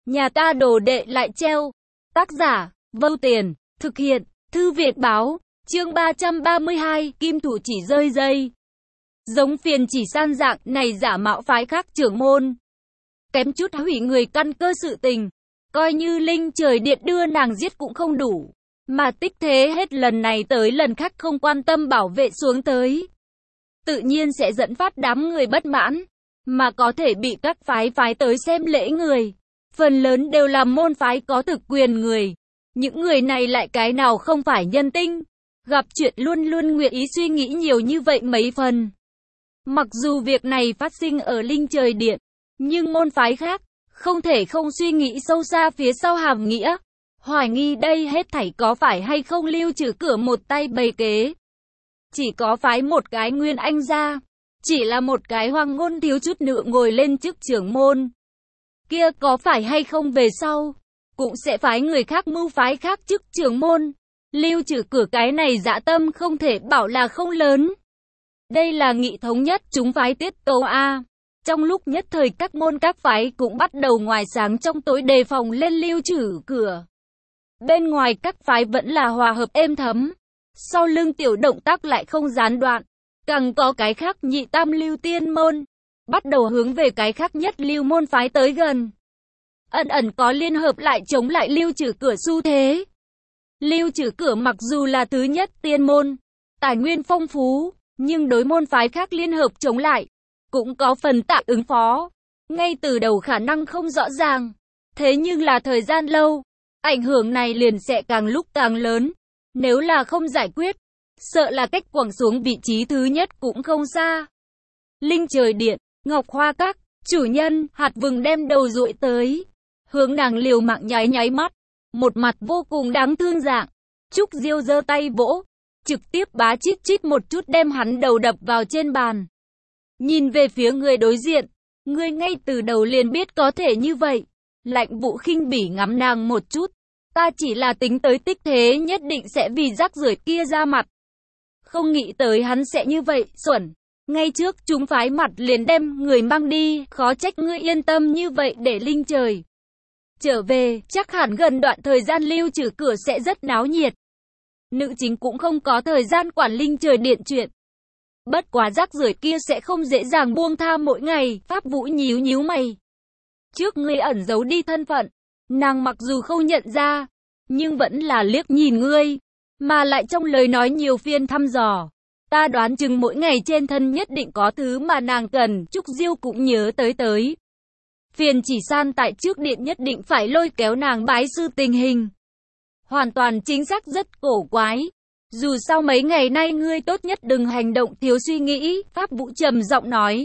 Nhà ta đồ đệ lại treo. Tác giả, Vâu Tiền, thực hiện, Thư viện báo, chương 332, kim thủ chỉ rơi dây. Giống Phiền Chỉ San dạng này giả mạo phái khác trưởng môn. Kém chút hủy người căn cơ sự tình. Coi như linh trời điện đưa nàng giết cũng không đủ. Mà Tích Thế hết lần này tới lần khác không quan tâm bảo vệ xuống tới. Tự nhiên sẽ dẫn phát đám người bất mãn. Mà có thể bị các phái tới xem lễ người. Phần lớn đều là môn phái có thực quyền người. Những người này lại cái nào không phải nhân tinh. Gặp chuyện luôn luôn nguyện ý suy nghĩ nhiều như vậy mấy phần. Mặc dù việc này phát sinh ở Linh Trời Điện, nhưng môn phái khác không thể không suy nghĩ sâu xa phía sau hàm nghĩa. Hoài nghi đây hết thảy có phải hay không Lưu Trừ Cửa một tay bày kế. Chỉ có phái một cái Nguyên Anh ra, chỉ là một cái Hoàng Ngôn thiếu chút nữa ngồi lên chức trưởng môn. Kia có phải hay không về sau cũng sẽ phái người khác mưu phái khác chức trưởng môn. Lưu Trừ Cửa cái này dã tâm không thể bảo là không lớn. Đây là nghị thống nhất chúng phái tiết tấu A. Trong lúc nhất thời các môn các phái cũng bắt đầu ngoài sáng trong tối đề phòng lên Lưu Trừ Cửa. Bên ngoài các phái vẫn là hòa hợp êm thấm. Sau lưng tiểu động tác lại không gián đoạn. Càng có cái khác nhị tam lưu tiên môn. Bắt đầu hướng về cái khác nhất lưu môn phái tới gần. Ẩn ẩn có liên hợp lại chống lại Lưu Trừ Cửa xu thế. Lưu Trừ Cửa mặc dù là thứ nhất tiên môn, tài nguyên phong phú, nhưng đối môn phái khác liên hợp chống lại, cũng có phần tạm ứng phó. Ngay từ đầu khả năng không rõ ràng, thế nhưng là thời gian lâu, ảnh hưởng này liền sẽ càng lúc càng lớn. Nếu là không giải quyết, sợ là cách quẳng xuống vị trí thứ nhất cũng không xa. Linh Trời Điện, Ngọc Hoa Các, chủ nhân, Hạt Vừng đem đầu dụi tới, hướng nàng liều mạng nháy mắt, một mặt vô cùng đáng thương dạng. Trúc Diêu giơ tay vỗ, trực tiếp bá chít một chút đem hắn đầu đập vào trên bàn. Nhìn về phía người đối diện, người ngay từ đầu liền biết có thể như vậy. Lạnh Vũ khinh bỉ ngắm nàng một chút, ta chỉ là tính tới Tích Thế nhất định sẽ vì rác rưởi kia ra mặt. Không nghĩ tới hắn sẽ như vậy, xuẩn. Ngay trước chúng phái mặt liền đem người mang đi, khó trách ngươi yên tâm như vậy để Linh Trời trở về, chắc hẳn gần đoạn thời gian Lưu Trừ Cửa sẽ rất náo nhiệt. Nữ chính cũng không có thời gian quản Linh Trời Điện chuyện. Bất quá rác rưởi kia sẽ không dễ dàng buông tha mỗi ngày, Pháp Vũ nhíu mày. Trước ngươi ẩn giấu đi thân phận, nàng mặc dù không nhận ra, nhưng vẫn là liếc nhìn ngươi, mà lại trong lời nói nhiều phiên thăm dò. Ta đoán chừng mỗi ngày trên thân nhất định có thứ mà nàng cần, Trúc Diêu cũng nhớ tới. Phiền Chỉ San tại trước điện nhất định phải lôi kéo nàng bái sư tình hình. Hoàn toàn chính xác rất cổ quái. Dù sao mấy ngày nay ngươi tốt nhất đừng hành động thiếu suy nghĩ, Pháp Vũ trầm giọng nói.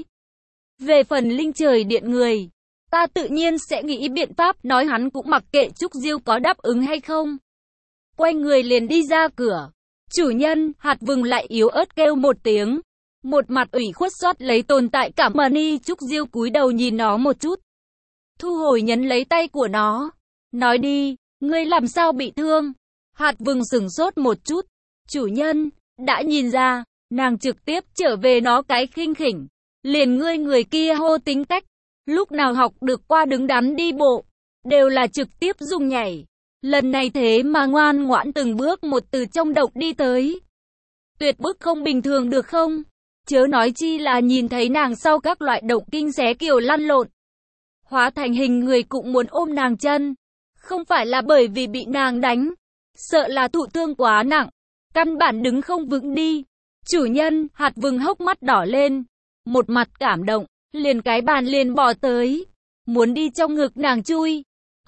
Về phần Linh Trời Điện người, ta tự nhiên sẽ nghĩ biện pháp, nói hắn cũng mặc kệ Trúc Diêu có đáp ứng hay không. Quay người liền đi ra cửa. Chủ nhân, Hạt Vừng lại yếu ớt kêu một tiếng. Một mặt ủy khuất xoát lấy tồn tại cảm ơn. Trúc Diêu cúi đầu nhìn nó một chút. Thu hồi nhấn lấy tay của nó. Nói đi, ngươi làm sao bị thương? Hạt Vừng sửng sốt một chút. Chủ nhân, đã nhìn ra, nàng trực tiếp trở về nó cái khinh khỉnh. Liền ngươi người kia hô tính cách. Lúc nào học được qua đứng đắn đi bộ, đều là trực tiếp dùng nhảy. Lần này thế mà ngoan ngoãn từng bước một từ trong động đi tới. Tuyệt bức không bình thường được không? Chớ nói chi là nhìn thấy nàng sau các loại động kinh xé kiểu lăn lộn. Hóa thành hình người cũng muốn ôm nàng chân. Không phải là bởi vì bị nàng đánh, sợ là thụ thương quá nặng, căn bản đứng không vững đi. Chủ nhân, Hạt Vừng hốc mắt đỏ lên, một mặt cảm động, liền cái bàn liền bỏ tới, muốn đi trong ngực nàng chui.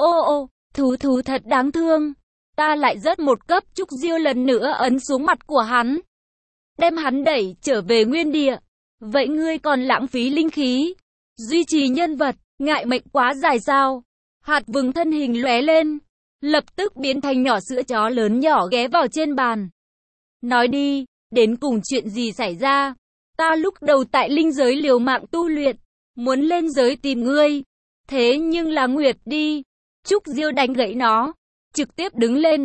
Ô, thú thật đáng thương. Ta lại rớt một cấp. Trúc Diêu lần nữa ấn xuống mặt của hắn, đem hắn đẩy trở về nguyên địa. Vậy ngươi còn lãng phí linh khí, duy trì nhân vật, ngại mệnh quá dài sao? Hạt Vừng thân hình lóe lên, lập tức biến thành nhỏ sữa chó lớn nhỏ ghé vào trên bàn. Nói đi, đến cùng chuyện gì xảy ra? Ta lúc đầu tại linh giới liều mạng tu luyện, muốn lên giới tìm ngươi. Thế nhưng là Nguyệt đi. Trúc Diêu đánh gãy nó, trực tiếp đứng lên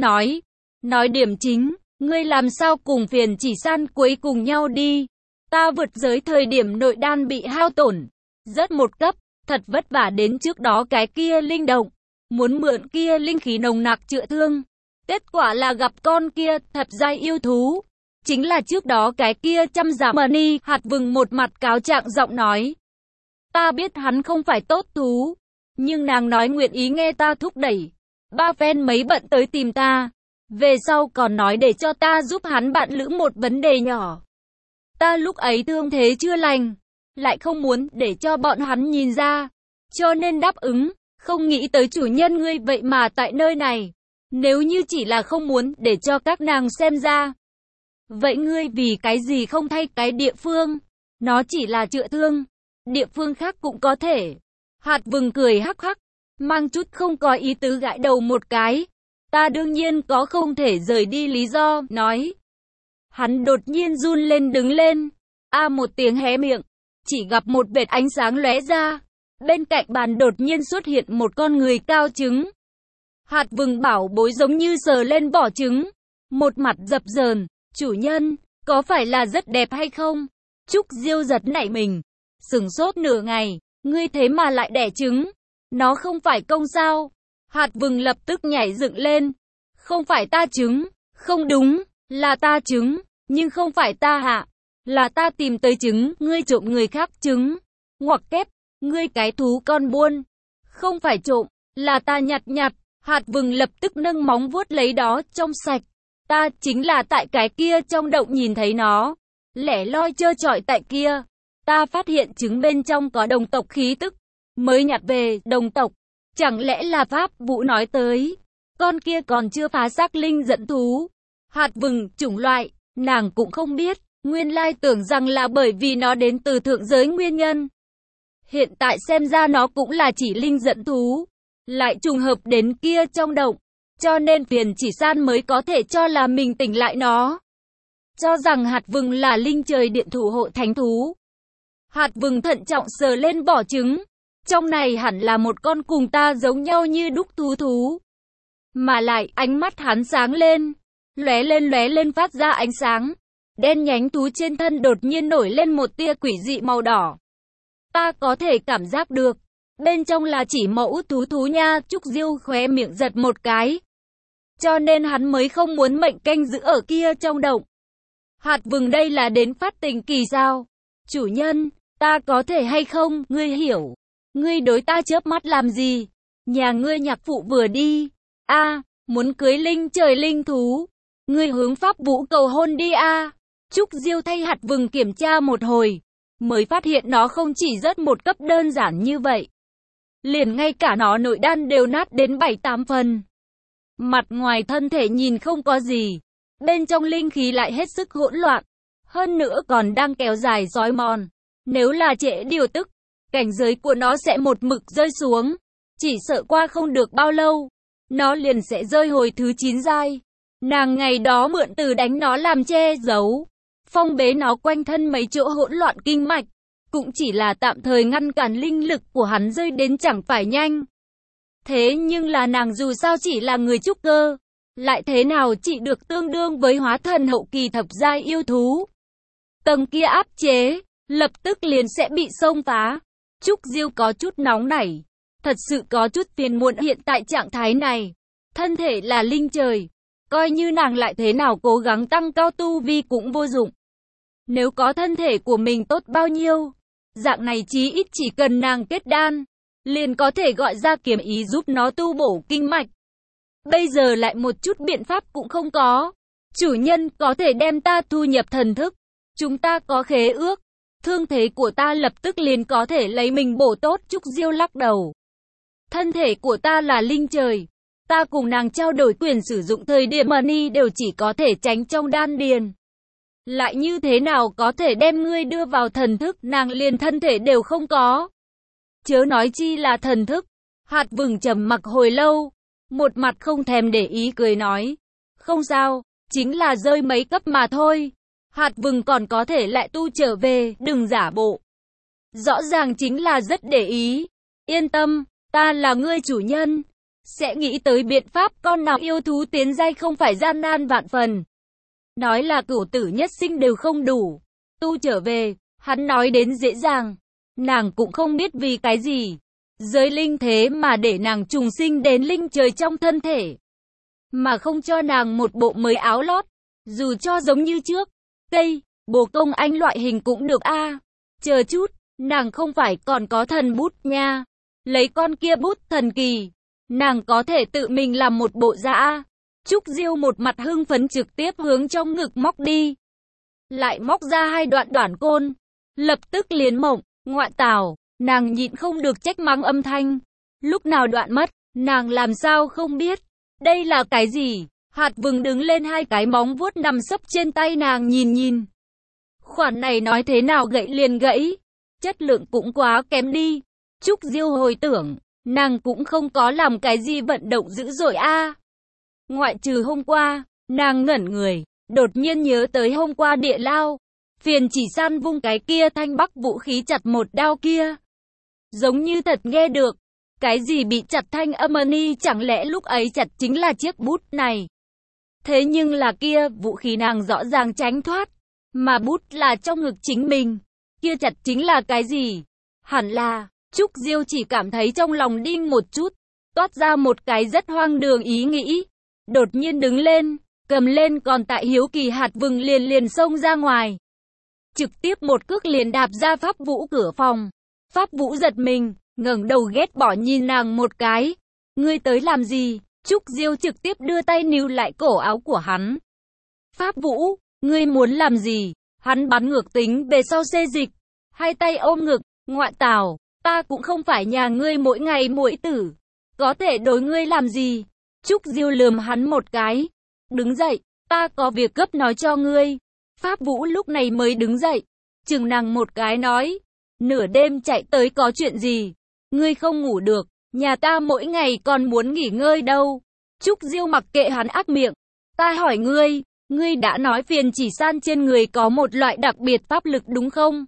nói điểm chính, ngươi làm sao cùng Phiền Chỉ San cuối cùng nhau đi? Ta vượt giới thời điểm nội đan bị hao tổn, rớt một cấp, thật vất vả đến trước đó cái kia linh động, muốn mượn kia linh khí nồng nặc chữa thương. Kết quả là gặp con kia thập giai yêu thú. Chính là trước đó cái kia trăm giá mani. Hạt vừng một mặt cáo trạng giọng nói. Ta biết hắn không phải tốt thú, nhưng nàng nói nguyện ý nghe ta thúc đẩy. Ba phen mấy bận tới tìm ta. Về sau còn nói để cho ta giúp hắn bạn lữ một vấn đề nhỏ. Ta lúc ấy thương thế chưa lành, lại không muốn để cho bọn hắn nhìn ra, cho nên đáp ứng. Không nghĩ tới chủ nhân ngươi vậy mà tại nơi này. Nếu như chỉ là không muốn để cho các nàng xem ra, vậy ngươi vì cái gì không thay cái địa phương? Nó chỉ là chữa thương, địa phương khác cũng có thể. Hạt vừng cười hắc hắc, mang chút không có ý tứ gãi đầu một cái. Ta đương nhiên có không thể rời đi lý do, nói. Hắn đột nhiên run lên đứng lên. Một tiếng hé miệng, chỉ gặp một vệt ánh sáng lóe ra. Bên cạnh bàn đột nhiên xuất hiện một con người cao trứng. Hạt vừng bảo bối giống như sờ lên vỏ trứng. Một mặt dập dờn, chủ nhân, có phải là rất đẹp hay không? Trúc Diêu giật nảy mình, sửng sốt nửa ngày, ngươi thế mà lại đẻ trứng. Nó không phải công sao? Hạt vừng lập tức nhảy dựng lên. Không phải ta trứng, không đúng, là ta trứng, nhưng không phải ta hạ. Là ta tìm tới trứng, ngươi trộm người khác trứng. Ngoặc kép, ngươi cái thú con buôn. Không phải trộm, là ta nhặt. Hạt vừng lập tức nâng móng vuốt lấy đó trong sạch. Ta chính là tại cái kia trong động nhìn thấy nó. Lẻ loi trơ trọi tại kia. Ta phát hiện trứng bên trong có đồng tộc khí tức. Mới nhặt về, đồng tộc. Chẳng lẽ là Pháp Vũ nói tới. Con kia còn chưa phá xác linh dẫn thú. Hạt vừng, chủng loại, nàng cũng không biết. Nguyên lai tưởng rằng là bởi vì nó đến từ thượng giới nguyên nhân. Hiện tại xem ra nó cũng là chỉ linh dẫn thú. Lại trùng hợp đến kia trong động. Cho nên Phiền Chỉ San mới có thể cho là mình tỉnh lại nó. Cho rằng hạt vừng là linh trời điện thủ hộ thánh thú. Hạt vừng thận trọng sờ lên vỏ trứng. Trong này hẳn là một con cùng ta giống nhau như đúc thú. Mà lại ánh mắt hắn sáng lên. Lóe lên phát ra ánh sáng. Đen nhánh thú trên thân đột nhiên nổi lên một tia quỷ dị màu đỏ. Ta có thể cảm giác được. Bên trong là chỉ mẫu thú nha. Trúc Diêu khóe miệng giật một cái. Cho nên hắn mới không muốn mệnh canh giữ ở kia trong động. Hạt vừng đây là đến phát tình kỳ sao? Chủ nhân, ta có thể hay không, ngươi hiểu. Ngươi đối ta chớp mắt làm gì? Nhà ngươi nhạc phụ vừa đi. Muốn cưới linh trời linh thú. Ngươi hướng Pháp Vũ cầu hôn đi Trúc Diêu thay hạt vừng kiểm tra một hồi. Mới phát hiện nó không chỉ rớt một cấp đơn giản như vậy. Liền ngay cả nó nội đan đều nát đến 7-8 phần. Mặt ngoài thân thể nhìn không có gì. Bên trong linh khí lại hết sức hỗn loạn. Hơn nữa còn đang kéo dài xói mòn. Nếu là trễ điều tức, cảnh giới của nó sẽ một mực rơi xuống. Chỉ sợ qua không được bao lâu, nó liền sẽ rơi hồi thứ 9 giai. Nàng ngày đó mượn từ đánh nó làm che giấu, phong bế nó quanh thân mấy chỗ hỗn loạn kinh mạch. Cũng chỉ là tạm thời ngăn cản linh lực của hắn rơi đến chẳng phải nhanh. Thế nhưng là nàng dù sao chỉ là người trúc cơ, lại thế nào chỉ được tương đương với hóa thần hậu kỳ thập giai yêu thú. Tầng kia áp chế, lập tức liền sẽ bị xông phá. Trúc Diêu có chút nóng nảy, thật sự có chút phiền muộn hiện tại trạng thái này. Thân thể là linh trời, coi như nàng lại thế nào cố gắng tăng cao tu vi cũng vô dụng. Nếu có thân thể của mình tốt bao nhiêu, dạng này chí ít chỉ cần nàng kết đan, liền có thể gọi ra kiếm ý giúp nó tu bổ kinh mạch. Bây giờ lại một chút biện pháp cũng không có. Chủ nhân có thể đem ta thu nhập thần thức. Chúng ta có khế ước. Thương thế của ta lập tức liền có thể lấy mình bổ tốt. Trúc Diêu lắc đầu. Thân thể của ta là linh trời. Ta cùng nàng trao đổi quyền sử dụng thời điểm money đều chỉ có thể tránh trong đan điền. Lại như thế nào có thể đem ngươi đưa vào thần thức, nàng liền thân thể đều không có. Chớ nói chi là thần thức. Hạt vừng trầm mặc hồi lâu, một mặt không thèm để ý cười nói. Không sao, chính là rơi mấy cấp mà thôi. Hạt vừng còn có thể lại tu trở về, đừng giả bộ. Rõ ràng chính là rất để ý. Yên tâm, ta là ngươi chủ nhân. Sẽ nghĩ tới biện pháp con nào yêu thú tiến giai không phải gian nan vạn phần. Nói là cửu tử nhất sinh đều không đủ. Tu trở về, hắn nói đến dễ dàng. Nàng cũng không biết vì cái gì. Giới linh thế mà để nàng trùng sinh đến linh trời trong thân thể. Mà không cho nàng một bộ mới áo lót. Dù cho giống như trước. Cây, bồ công anh loại hình cũng được a. Chờ chút, nàng không phải còn có thần bút nha. Lấy con kia bút thần kỳ. Nàng có thể tự mình làm một bộ ra a. Trúc Diêu một mặt hưng phấn trực tiếp hướng trong ngực móc đi. Lại móc ra 2 đoạn đoản côn. Lập tức liền mộng, ngoại tảo, nàng nhịn không được trách mắng âm thanh. Lúc nào đoạn mất, nàng làm sao không biết. Đây là cái gì? Hạt vừng đứng lên 2 cái móng vuốt nằm sấp trên tay nàng nhìn. Khoản này nói thế nào gãy liền gãy. Chất lượng cũng quá kém đi. Trúc Diêu hồi tưởng, nàng cũng không có làm cái gì vận động dữ dội a. Ngoại trừ hôm qua, nàng ngẩn người, đột nhiên nhớ tới hôm qua địa lao. Phiền chỉ san vung cái kia thanh bắc vũ khí chặt một đao kia. Giống như thật nghe được. Cái gì bị chặt thanh âm ni, chẳng lẽ lúc ấy chặt chính là chiếc bút này. Thế nhưng là kia, vũ khí nàng rõ ràng tránh thoát. Mà bút là trong ngực chính mình. Kia chặt chính là cái gì? Hẳn là, Trúc Diêu chỉ cảm thấy trong lòng đinh một chút. Toát ra một cái rất hoang đường ý nghĩ. Đột nhiên đứng lên, cầm lên còn tại hiếu kỳ hạt vừng liền xông ra ngoài. Trực tiếp một cước liền đạp ra Pháp Vũ cửa phòng. Pháp Vũ giật mình, ngẩng đầu ghét bỏ nhìn nàng một cái. Ngươi tới làm gì? Trúc Diêu trực tiếp đưa tay níu lại cổ áo của hắn. Pháp Vũ, ngươi muốn làm gì? Hắn bắn ngược tính về sau xê dịch. 2 tay ôm ngực, ngoại tảo, ta cũng không phải nhà ngươi mỗi ngày muội tử. Có thể đối ngươi làm gì? Trúc Diêu lườm hắn một cái. Đứng dậy, ta có việc gấp nói cho ngươi. Pháp Vũ lúc này mới đứng dậy. Chừng nàng một cái nói. Nửa đêm chạy tới có chuyện gì? Ngươi không ngủ được. Nhà ta mỗi ngày còn muốn nghỉ ngơi đâu. Trúc Diêu mặc kệ hắn ác miệng. Ta hỏi ngươi, ngươi đã nói phiền chỉ san trên người có một loại đặc biệt pháp lực đúng không?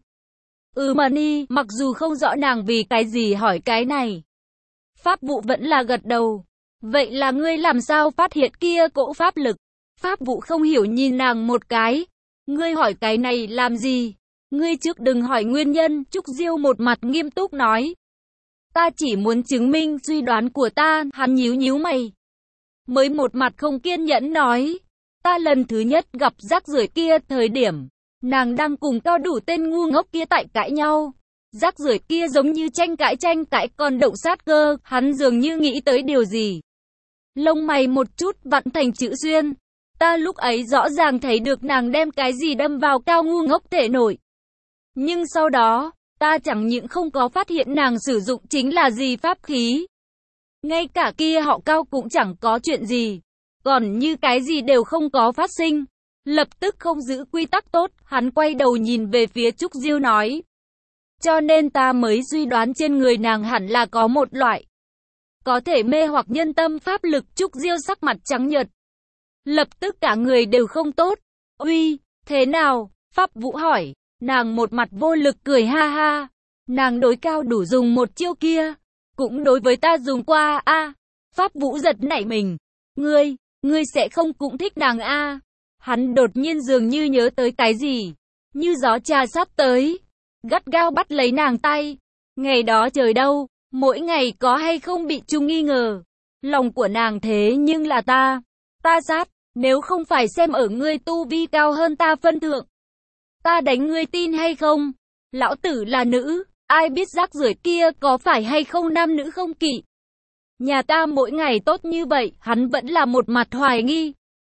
Mà ni, mặc dù không rõ nàng vì cái gì hỏi cái này. Pháp Vũ vẫn là gật đầu. Vậy là ngươi làm sao phát hiện kia cỗ pháp lực? Pháp Vũ không hiểu nhìn nàng một cái. Ngươi hỏi cái này làm gì? Ngươi trước đừng hỏi nguyên nhân. Trúc Diêu một mặt nghiêm túc nói. Ta chỉ muốn chứng minh suy đoán của ta. Hắn nhíu mày. Mới một mặt không kiên nhẫn nói. Ta lần thứ nhất gặp rác rưởi kia thời điểm. Nàng đang cùng cao đủ tên ngu ngốc kia tại cãi nhau. Rác rưởi kia giống như tranh cãi còn động sát cơ. Hắn dường như nghĩ tới điều gì. Lông mày một chút vặn thành chữ xuyên. Ta lúc ấy rõ ràng thấy được nàng đem cái gì đâm vào cao ngu ngốc thể nổi. Nhưng sau đó, ta chẳng những không có phát hiện nàng sử dụng chính là gì pháp khí. Ngay cả kia họ cao cũng chẳng có chuyện gì. Còn như cái gì đều không có phát sinh. Lập tức không giữ quy tắc tốt, hắn quay đầu nhìn về phía Trúc Diêu nói. Cho nên ta mới suy đoán trên người nàng hẳn là có một loại. Có thể mê hoặc nhân tâm pháp lực. Trúc Diêu sắc mặt trắng nhợt. Lập tức cả người đều không tốt. Uy, thế nào? Pháp Vũ hỏi. Nàng một mặt vô lực cười ha ha. Nàng đối cao đủ dùng một chiêu kia. Cũng đối với ta dùng qua a. Pháp Vũ giật nảy mình. Ngươi sẽ không cũng thích nàng a. Hắn đột nhiên dường như nhớ tới cái gì. Như gió trà sắp tới. Gắt gao bắt lấy nàng tay. Ngày đó trời đâu, mỗi ngày có hay không bị chung nghi ngờ. Lòng của nàng thế nhưng là ta sát. Nếu không phải xem ở ngươi tu vi cao hơn ta phân thượng. Ta đánh ngươi tin hay không? Lão tử là nữ, ai biết rác rưởi kia có phải hay không nam nữ không kỵ. Nhà ta mỗi ngày tốt như vậy, hắn vẫn là một mặt hoài nghi.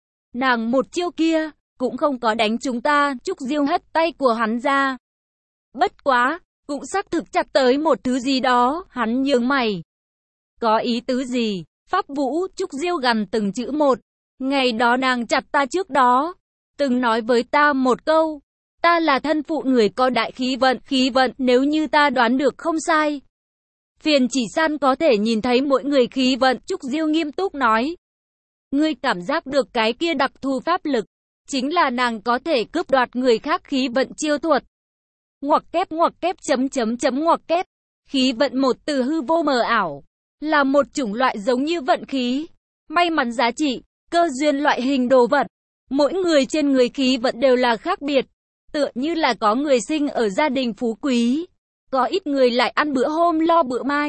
Nàng một chiêu kia, cũng không có đánh chúng ta. Trúc Diêu hất tay của hắn ra. Bất quá, cũng xác thực chặt tới một thứ gì đó. Hắn nhướng mày. Có ý tứ gì? Pháp Vũ. Trúc Diêu gằn từng chữ một. Ngày đó nàng chặt ta trước đó, từng nói với ta một câu. Ta là thân phụ người có đại khí vận nếu như ta đoán được không sai. Phiền chỉ san có thể nhìn thấy mỗi người khí vận. Trúc Diêu nghiêm túc nói. Ngươi cảm giác được cái kia đặc thù pháp lực, chính là nàng có thể cướp đoạt người khác khí vận chiêu thuật. Ngoặc kép ngoặc kép. Khí vận một từ hư vô mờ ảo, là một chủng loại giống như vận khí, may mắn giá trị, cơ duyên loại hình đồ vật. Mỗi người trên người khí vận đều là khác biệt, tựa như là có người sinh ở gia đình phú quý, có ít người lại ăn bữa hôm lo bữa mai.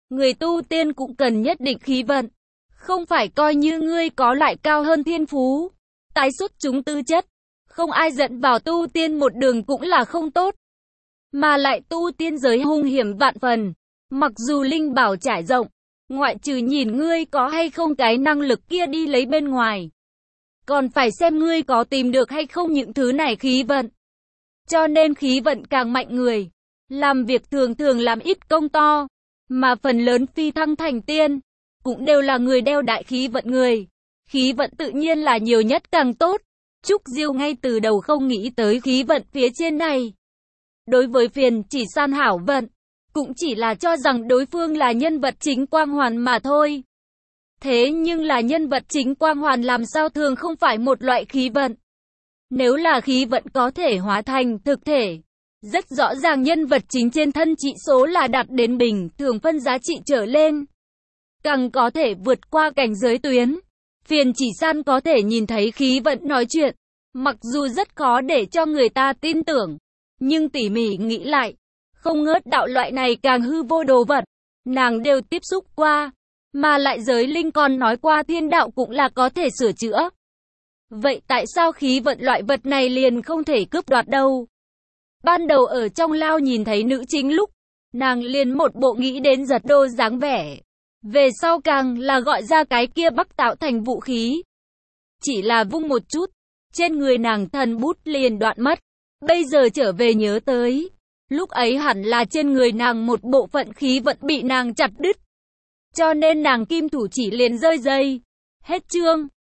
Người tu tiên cũng cần nhất định khí vận. Không phải coi như ngươi có lại cao hơn thiên phú, tái xuất chúng tư chất. Không ai dẫn vào tu tiên một đường cũng là không tốt. Mà lại tu tiên giới hung hiểm vạn phần. Mặc dù linh bảo trải rộng, ngoại trừ nhìn ngươi có hay không cái năng lực kia đi lấy bên ngoài, còn phải xem ngươi có tìm được hay không những thứ này khí vận. Cho nên khí vận càng mạnh người, làm việc thường thường làm ít công to, mà phần lớn phi thăng thành tiên, cũng đều là người đeo đại khí vận người. Khí vận tự nhiên là nhiều nhất càng tốt. Trúc Diêu ngay từ đầu không nghĩ tới khí vận phía trên này. Đối với Phiền Chỉ San hảo vận, cũng chỉ là cho rằng đối phương là nhân vật chính quang hoàn mà thôi. Thế nhưng là nhân vật chính quang hoàn làm sao thường không phải một loại khí vận. Nếu là khí vận có thể hóa thành thực thể, rất rõ ràng nhân vật chính trên thân trị số là đạt đến bình thường phân giá trị trở lên. Càng có thể vượt qua cảnh giới tuyến. Phiền Chỉ San có thể nhìn thấy khí vận nói chuyện, mặc dù rất khó để cho người ta tin tưởng, nhưng tỉ mỉ nghĩ lại, không ngớt đạo loại này càng hư vô đồ vật, nàng đều tiếp xúc qua, mà lại giới linh còn nói qua thiên đạo cũng là có thể sửa chữa. Vậy tại sao khí vận loại vật này liền không thể cướp đoạt đâu? Ban đầu ở trong lao nhìn thấy nữ chính lúc, nàng liền một bộ nghĩ đến giật đô dáng vẻ. Về sau càng là gọi ra cái kia bắc tạo thành vũ khí. Chỉ là vung một chút, trên người nàng thần bút liền đoạn mất. Bây giờ trở về nhớ tới, lúc ấy hẳn là trên người nàng một bộ phận khí vận bị nàng chặt đứt. Cho nên nàng kim thủ chỉ liền rơi dây. Hết chương.